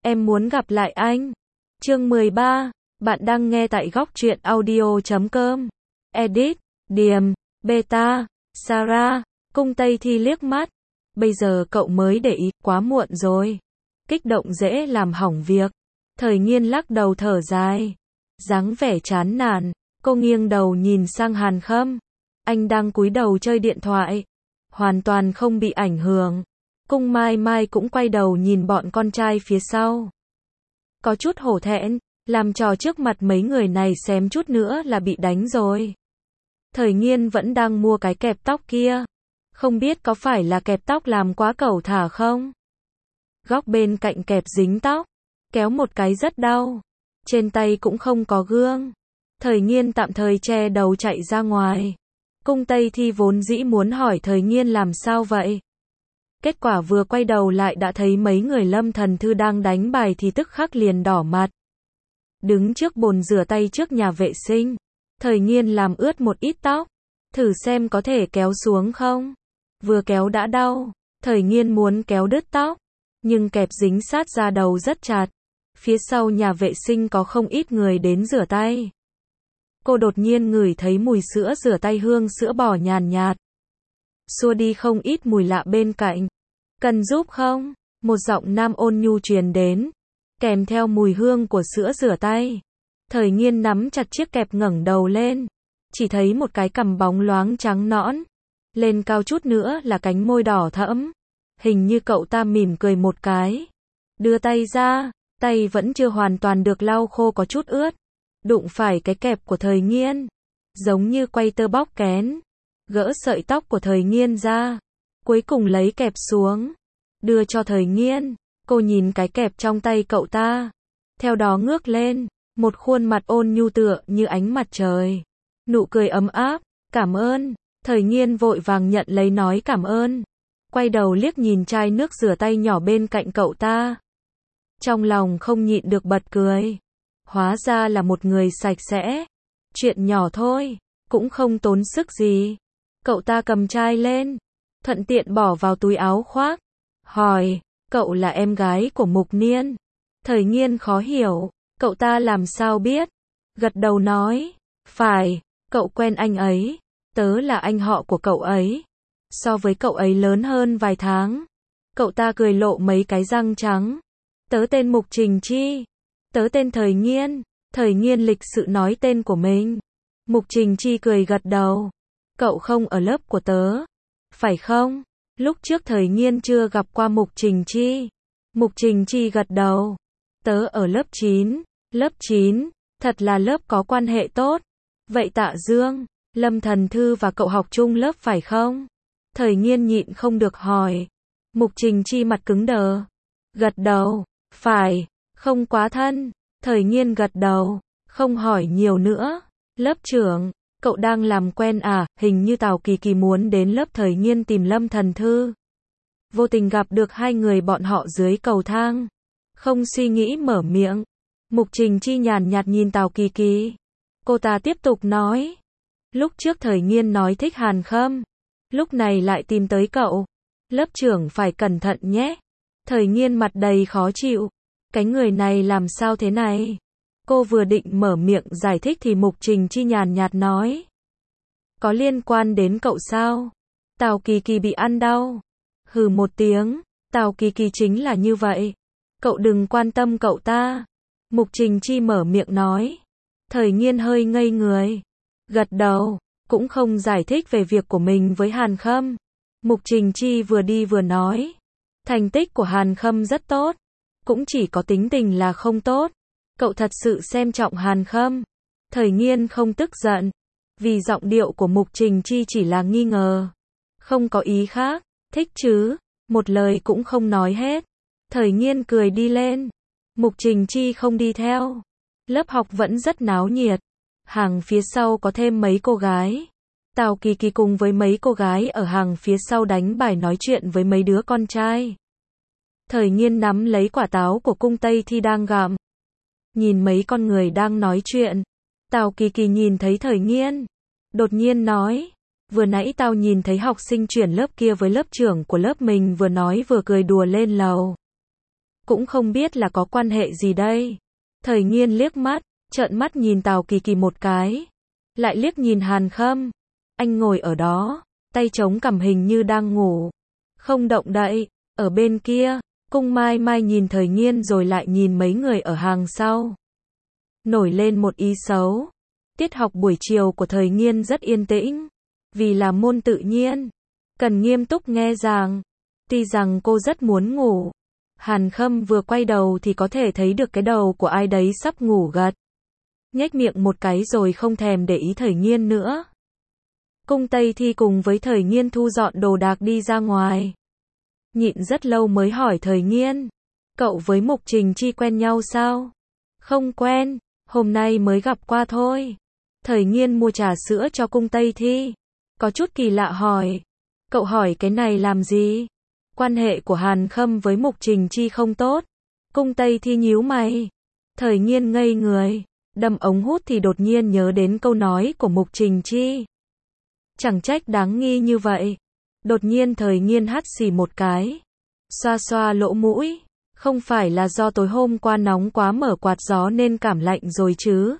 em muốn gặp lại anh. Chương 13, bạn đang nghe tại góc truyện audio.com. Edit, Điềm, Beta, Sarah, Cung Tây Thi liếc mắt. Bây giờ cậu mới để ý, quá muộn rồi. Kích động dễ làm hỏng việc. Thời Nghiên lắc đầu thở dài. Dáng vẻ chán nản, cô nghiêng đầu nhìn sang Hàn Khâm. Anh đang cúi đầu chơi điện thoại. Hoàn toàn không bị ảnh hưởng. Cung Mai Mai cũng quay đầu nhìn bọn con trai phía sau. Có chút hổ thẹn, làm trò trước mặt mấy người này xém chút nữa là bị đánh rồi. Thời Nghiên vẫn đang mua cái kẹp tóc kia. Không biết có phải là kẹp tóc làm quá cẩu thả không? Góc bên cạnh kẹp dính tóc. Kéo một cái rất đau. Trên tay cũng không có gương. Thời Nghiên tạm thời che đầu chạy ra ngoài. Cung Tây Thi vốn dĩ muốn hỏi Thời Nghiên làm sao vậy. Kết quả vừa quay đầu lại đã thấy mấy người Lâm Thần Thư đang đánh bài thì tức khắc liền đỏ mặt. Đứng trước bồn rửa tay trước nhà vệ sinh. Thời Nghiên làm ướt một ít tóc. Thử xem có thể kéo xuống không. Vừa kéo đã đau. Thời Nghiên muốn kéo đứt tóc. Nhưng kẹp dính sát ra đầu rất chặt. Phía sau nhà vệ sinh có không ít người đến rửa tay. Cô đột nhiên ngửi thấy mùi sữa rửa tay hương sữa bò nhàn nhạt. Xua đi không ít mùi lạ bên cạnh. Cần giúp không? Một giọng nam ôn nhu truyền đến. Kèm theo mùi hương của sữa rửa tay. Thời Nghiên nắm chặt chiếc kẹp ngẩng đầu lên. Chỉ thấy một cái cằm bóng loáng trắng nõn. Lên cao chút nữa là cánh môi đỏ thẫm. Hình như cậu ta mỉm cười một cái. Đưa tay ra. Tay vẫn chưa hoàn toàn được lau khô có chút ướt. Đụng phải cái kẹp của Thời Nghiên. Giống như quay tơ bóc kén. Gỡ sợi tóc của Thời Nghiên ra. Cuối cùng lấy kẹp xuống. Đưa cho Thời Nghiên. Cô nhìn cái kẹp trong tay cậu ta. Theo đó ngước lên. Một khuôn mặt ôn nhu tựa như ánh mặt trời. Nụ cười ấm áp. Cảm ơn. Thời Nghiên vội vàng nhận lấy nói cảm ơn. Quay đầu liếc nhìn chai nước rửa tay nhỏ bên cạnh cậu ta. Trong lòng không nhịn được bật cười. Hóa ra là một người sạch sẽ. Chuyện nhỏ thôi. Cũng không tốn sức gì. Cậu ta cầm chai lên. Thuận tiện bỏ vào túi áo khoác. Hỏi. Cậu là em gái của Mục Niên. Thời Nghiên khó hiểu. Cậu ta làm sao biết? Gật đầu nói. Phải. Cậu quen anh ấy. Tớ là anh họ của cậu ấy. So với cậu ấy lớn hơn vài tháng. Cậu ta cười lộ mấy cái răng trắng. Tớ tên Mục Trình Chi. Tớ tên Thời Nghiên. Thời Nghiên lịch sự nói tên của mình. Mục Trình Chi cười gật đầu. Cậu không ở lớp của tớ. Phải không? Lúc trước Thời Nghiên chưa gặp qua Mục Trình Chi. Mục Trình Chi gật đầu. Tớ ở lớp 9. Lớp 9. Thật là lớp có quan hệ tốt. Vậy Tạ Dương, Lâm Thần Thư và cậu học chung lớp phải không? Thời Nghiên nhịn không được hỏi. Mục Trình Chi mặt cứng đờ. Gật đầu. Phải. Không quá thân. Thời Nghiên gật đầu. Không hỏi nhiều nữa. Lớp trưởng, cậu đang làm quen à? Hình như Tào Kỳ Kỳ muốn đến lớp Thời Nghiên tìm Lâm Thần Thư. Vô tình gặp được hai người bọn họ dưới cầu thang. Không suy nghĩ mở miệng. Mục Trình Chi nhàn nhạt nhìn Tào Kỳ Kỳ. Cô ta tiếp tục nói. Lúc trước Thời Nghiên nói thích Hàn Khâm. Lúc này lại tìm tới cậu. Lớp trưởng phải cẩn thận nhé. Thời Nghiên mặt đầy khó chịu. Cái người này làm sao thế này? Cô vừa định mở miệng giải thích thì Mục Trình Chi nhàn nhạt nói. Có liên quan đến cậu sao? Tào Kỳ Kỳ bị ăn đau. Hừ một tiếng. Tào Kỳ Kỳ chính là như vậy. Cậu đừng quan tâm cậu ta. Mục Trình Chi mở miệng nói. Thời Nghiên hơi ngây người. Gật đầu. Cũng không giải thích về việc của mình với Hàn Khâm. Mục Trình Chi vừa đi vừa nói. Thành tích của Hàn Khâm rất tốt. Cũng chỉ có tính tình là không tốt. Cậu thật sự xem trọng Hàn Khâm. Thời Nghiên không tức giận. Vì giọng điệu của Mục Trình Chi chỉ là nghi ngờ. Không có ý khác. Thích chứ. Một lời cũng không nói hết. Thời Nghiên cười đi lên. Mục Trình Chi không đi theo. Lớp học vẫn rất náo nhiệt. Hàng phía sau có thêm mấy cô gái. Tào Kỳ Kỳ cùng với mấy cô gái ở hàng phía sau đánh bài nói chuyện với mấy đứa con trai. Thời Nghiên nắm lấy quả táo của Cung Tây Thi đang gặm. Nhìn mấy con người đang nói chuyện. Tào Kỳ Kỳ nhìn thấy Thời Nghiên. Đột nhiên nói. Vừa nãy tao nhìn thấy học sinh chuyển lớp kia với lớp trưởng của lớp mình vừa nói vừa cười đùa lên lầu. cũng không biết là có quan hệ gì đây. Thời Nghiên liếc mắt, trợn mắt nhìn Tào Kỳ Kỳ một cái, lại liếc nhìn Hàn Khâm. Anh ngồi ở đó, tay chống cằm hình như đang ngủ, không động đậy. Ở bên kia, Cung Mai Mai nhìn Thời Nghiên rồi lại nhìn mấy người ở hàng sau. Nổi lên một ý xấu. Tiết học buổi chiều của Thời Nghiên rất yên tĩnh, vì là môn tự nhiên, cần nghiêm túc nghe giảng. Tuy rằng cô rất muốn ngủ, Hàn Khâm vừa quay đầu thì có thể thấy được cái đầu của ai đấy sắp ngủ gật. Nhếch miệng một cái rồi không thèm để ý Thời Nghiên nữa. Cung Tây Thi cùng với Thời Nghiên thu dọn đồ đạc đi ra ngoài. Nhịn rất lâu mới hỏi Thời Nghiên, cậu với Mục Trình Chi quen nhau sao? Không quen, hôm nay mới gặp qua thôi. Thời Nghiên mua trà sữa cho Cung Tây Thi, có chút kỳ lạ hỏi, cậu hỏi cái này làm gì? Quan hệ của Hàn Khâm với Mục Trình Chi không tốt. Cung Tây Thi nhíu mày. Thời Nghiên ngây người, đâm ống hút thì đột nhiên nhớ đến câu nói của Mục Trình Chi. Chẳng trách đáng nghi như vậy. Đột nhiên Thời Nghiên hắt xì một cái, xoa xoa lỗ mũi, không phải là do tối hôm qua nóng quá mở quạt gió nên cảm lạnh rồi chứ?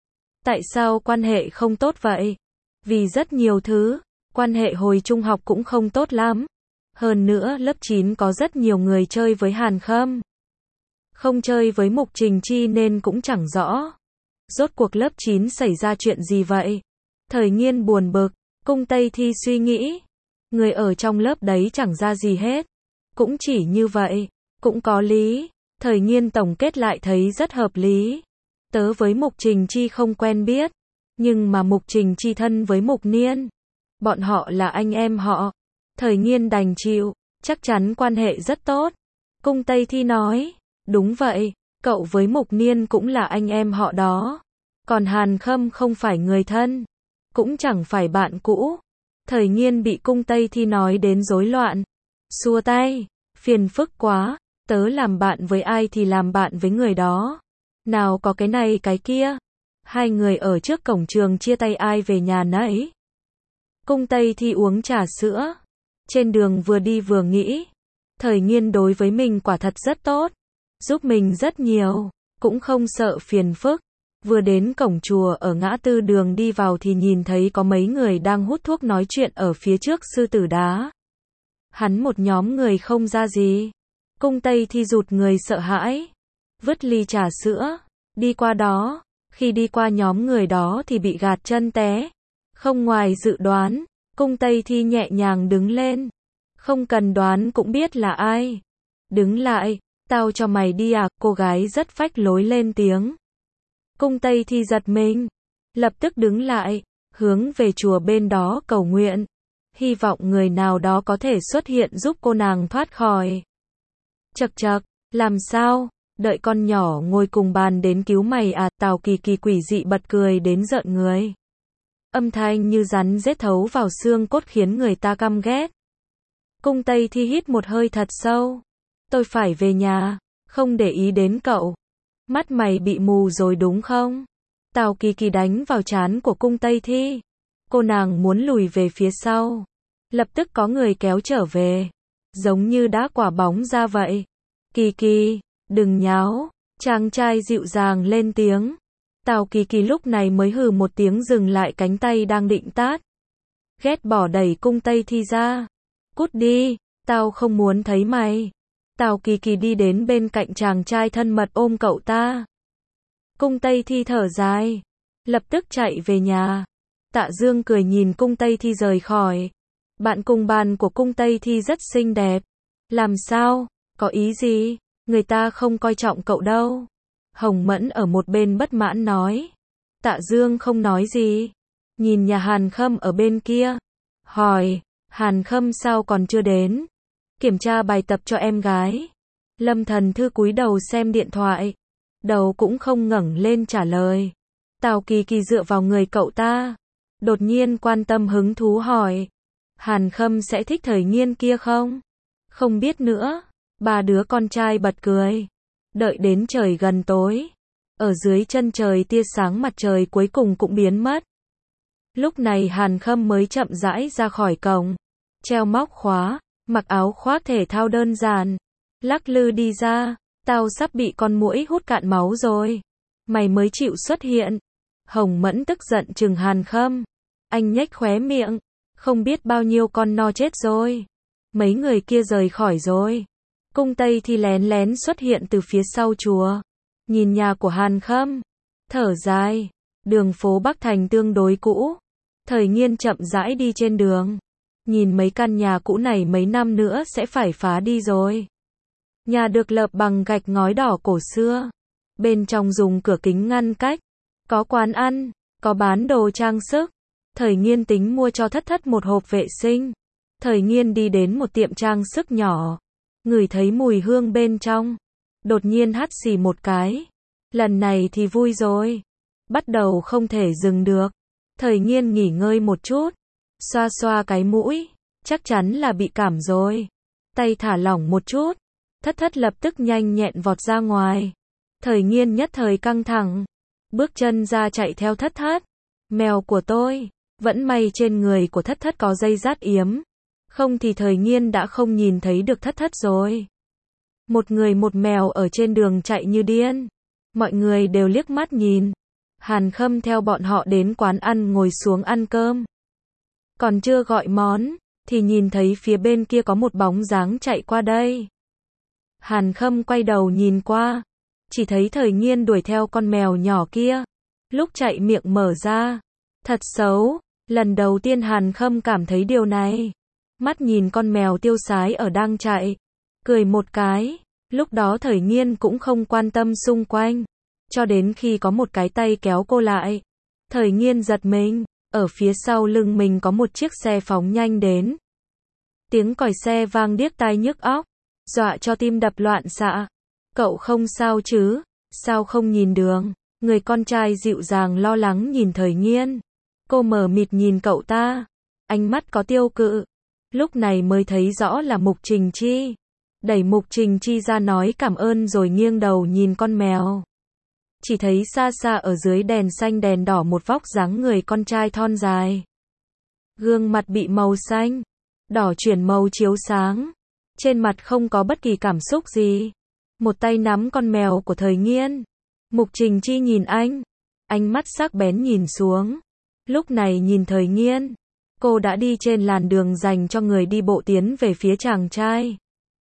Tại sao quan hệ không tốt vậy? Vì rất nhiều thứ, quan hệ hồi trung học cũng không tốt lắm. Hơn nữa lớp 9 có rất nhiều người chơi với Hàn Khâm, không chơi với Mục Trình Chi nên cũng chẳng rõ. Rốt cuộc lớp 9 xảy ra chuyện gì vậy? Thời Nghiên buồn bực. Cung Tây Thi suy nghĩ, người ở trong lớp đấy chẳng ra gì hết. Cũng chỉ như vậy, cũng có lý. Thời Nghiên tổng kết lại thấy rất hợp lý. Tớ với Mục Trình Chi không quen biết, nhưng mà Mục Trình Chi thân với Mục Niên. Bọn họ là anh em họ. Thời Nghiên đành chịu, chắc chắn quan hệ rất tốt. Cung Tây Thi nói, đúng vậy, cậu với Mục Niên cũng là anh em họ đó. Còn Hàn Khâm không phải người thân, cũng chẳng phải bạn cũ. Thời Nghiên bị Cung Tây Thi nói đến rối loạn. Xua tay, phiền phức quá, tớ làm bạn với ai thì làm bạn với người đó. Nào có cái này cái kia. Hai người ở trước cổng trường chia tay ai về nhà nấy. Cung Tây Thi uống trà sữa. Trên đường vừa đi vừa nghĩ. Thời Nghiên đối với mình quả thật rất tốt, giúp mình rất nhiều, cũng không sợ phiền phức. Vừa đến cổng chùa ở ngã tư đường đi vào thì nhìn thấy có mấy người đang hút thuốc nói chuyện ở phía trước sư tử đá. Hắn một nhóm người không ra gì. Cung Tây Thi rụt người sợ hãi, vứt ly trà sữa, đi qua đó. Khi đi qua nhóm người đó thì bị gạt chân té. Không ngoài dự đoán, Cung Tây Thi nhẹ nhàng đứng lên. Không cần đoán cũng biết là ai. Đứng lại, tao cho mày đi à, cô gái rất phách lối lên tiếng. Cung Tây Thi giật mình, lập tức đứng lại, hướng về chùa bên đó cầu nguyện. Hy vọng người nào đó có thể xuất hiện giúp cô nàng thoát khỏi. Chậc chậc, làm sao? Đợi con nhỏ ngồi cùng bàn đến cứu mày à? Tào Kỳ Kỳ quỷ dị bật cười đến rợn người. Âm thanh như rắn rết thấu vào xương cốt khiến người ta căm ghét. Cung Tây Thi hít một hơi thật sâu. Tôi phải về nhà, không để ý đến cậu. Mắt mày bị mù rồi đúng không? Tào Kỳ Kỳ đánh vào trán của Cung Tây Thi. Cô nàng muốn lùi về phía sau. Lập tức có người kéo trở về. Giống như đá quả bóng ra vậy. Kỳ Kỳ, đừng nháo. Chàng trai dịu dàng lên tiếng. Tào Kỳ Kỳ lúc này mới hừ một tiếng dừng lại cánh tay đang định tát. Ghét bỏ đẩy Cung Tây Thi ra. Cút đi, tao không muốn thấy mày. Tào Kỳ Kỳ đi đến bên cạnh chàng trai thân mật ôm cậu ta. Cung Tây Thi thở dài, lập tức chạy về nhà. Tạ Dương cười nhìn Cung Tây Thi rời khỏi. Bạn cùng bàn của Cung Tây Thi rất xinh đẹp. Làm sao? Có ý gì? Người ta không coi trọng cậu đâu. Hồng Mẫn ở một bên bất mãn nói. Tạ Dương không nói gì. Nhìn nhà Hàn Khâm ở bên kia. Hỏi, Hàn Khâm sao còn chưa đến? Kiểm tra bài tập cho em gái. Lâm Thần Thư cúi đầu xem điện thoại. Đầu cũng không ngẩng lên trả lời. Tào Kỳ Kỳ dựa vào người cậu ta. Đột nhiên quan tâm hứng thú hỏi. Hàn Khâm sẽ thích Thời Nghiên kia không? Không biết nữa. Ba đứa con trai bật cười. Đợi đến trời gần tối. Ở dưới chân trời tia sáng mặt trời cuối cùng cũng biến mất. Lúc này Hàn Khâm mới chậm rãi ra khỏi cổng. Treo móc khóa, mặc áo khoác thể thao đơn giản. Lắc lư đi ra. Tao sắp bị con muỗi hút cạn máu rồi. Mày mới chịu xuất hiện. Hồng Mẫn tức giận trừng Hàn Khâm. Anh nhếch khóe miệng. Không biết bao nhiêu con no chết rồi. Mấy người kia rời khỏi rồi. Cung Tây thì lén lén xuất hiện từ phía sau chùa. Nhìn nhà của Hàn Khâm. Thở dài. Đường phố Bắc Thành tương đối cũ. Thời Nghiên chậm rãi đi trên đường. Nhìn mấy căn nhà cũ này mấy năm nữa sẽ phải phá đi rồi. Nhà được lợp bằng gạch ngói đỏ cổ xưa. Bên trong dùng cửa kính ngăn cách. Có quán ăn, có bán đồ trang sức. Thời Nghiên tính mua cho Thất Thất một hộp vệ sinh. Thời Nghiên đi đến một tiệm trang sức nhỏ. Ngửi thấy mùi hương bên trong. Đột nhiên hắt xì một cái. Lần này thì vui rồi. Bắt đầu không thể dừng được. Thời Nghiên nghỉ ngơi một chút. Xoa xoa cái mũi. Chắc chắn là bị cảm rồi. Tay thả lỏng một chút. Thất Thất lập tức nhanh nhẹn vọt ra ngoài. Thời Nghiên nhất thời căng thẳng. Bước chân ra chạy theo Thất Thất. Mèo của tôi. Vẫn may trên người của Thất Thất có dây dát yếm. Không thì Thời Nghiên đã không nhìn thấy được Thất Thất rồi. Một người một mèo ở trên đường chạy như điên. Mọi người đều liếc mắt nhìn. Hàn Khâm theo bọn họ đến quán ăn ngồi xuống ăn cơm. Còn chưa gọi món, thì nhìn thấy phía bên kia có một bóng dáng chạy qua đây. Hàn Khâm quay đầu nhìn qua. Chỉ thấy Thời Nghiên đuổi theo con mèo nhỏ kia. Lúc chạy miệng mở ra. Thật xấu. Lần đầu tiên Hàn Khâm cảm thấy điều này. Mắt nhìn con mèo tiêu sái ở đang chạy. Cười một cái. Lúc đó Thời Nghiên cũng không quan tâm xung quanh. Cho đến khi có một cái tay kéo cô lại. Thời Nghiên giật mình. Ở phía sau lưng mình có một chiếc xe phóng nhanh đến. Tiếng còi xe vang điếc tai nhức óc. Dọa cho tim đập loạn xạ. Cậu không sao chứ? Sao không nhìn đường? Người con trai dịu dàng lo lắng nhìn Thời Nghiên. Cô mờ mịt nhìn cậu ta. Ánh mắt có tiêu cự. Lúc này mới thấy rõ là Mục Trình Chi. Đẩy Mục Trình Chi ra nói cảm ơn rồi nghiêng đầu nhìn con mèo. Chỉ thấy xa xa ở dưới đèn xanh đèn đỏ một vóc dáng người con trai thon dài. Gương mặt bị màu xanh, đỏ chuyển màu chiếu sáng. Trên mặt không có bất kỳ cảm xúc gì. Một tay nắm con mèo của Thời Nghiên. Mục Trình Chi nhìn anh. Ánh mắt sắc bén nhìn xuống. Lúc này nhìn Thời Nghiên. Cô đã đi trên làn đường dành cho người đi bộ tiến về phía chàng trai.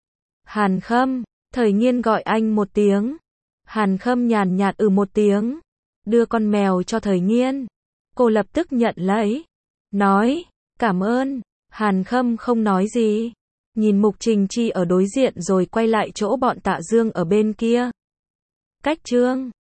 Hàn Khâm. Thời Nghiên gọi anh một tiếng. Hàn Khâm nhàn nhạt một tiếng. Đưa con mèo cho Thời Nghiên. Cô lập tức nhận lấy. Nói. Cảm ơn. Hàn Khâm không nói gì. Nhìn Mục Trình Chi ở đối diện rồi quay lại chỗ bọn Tạ Dương ở bên kia. Cách chương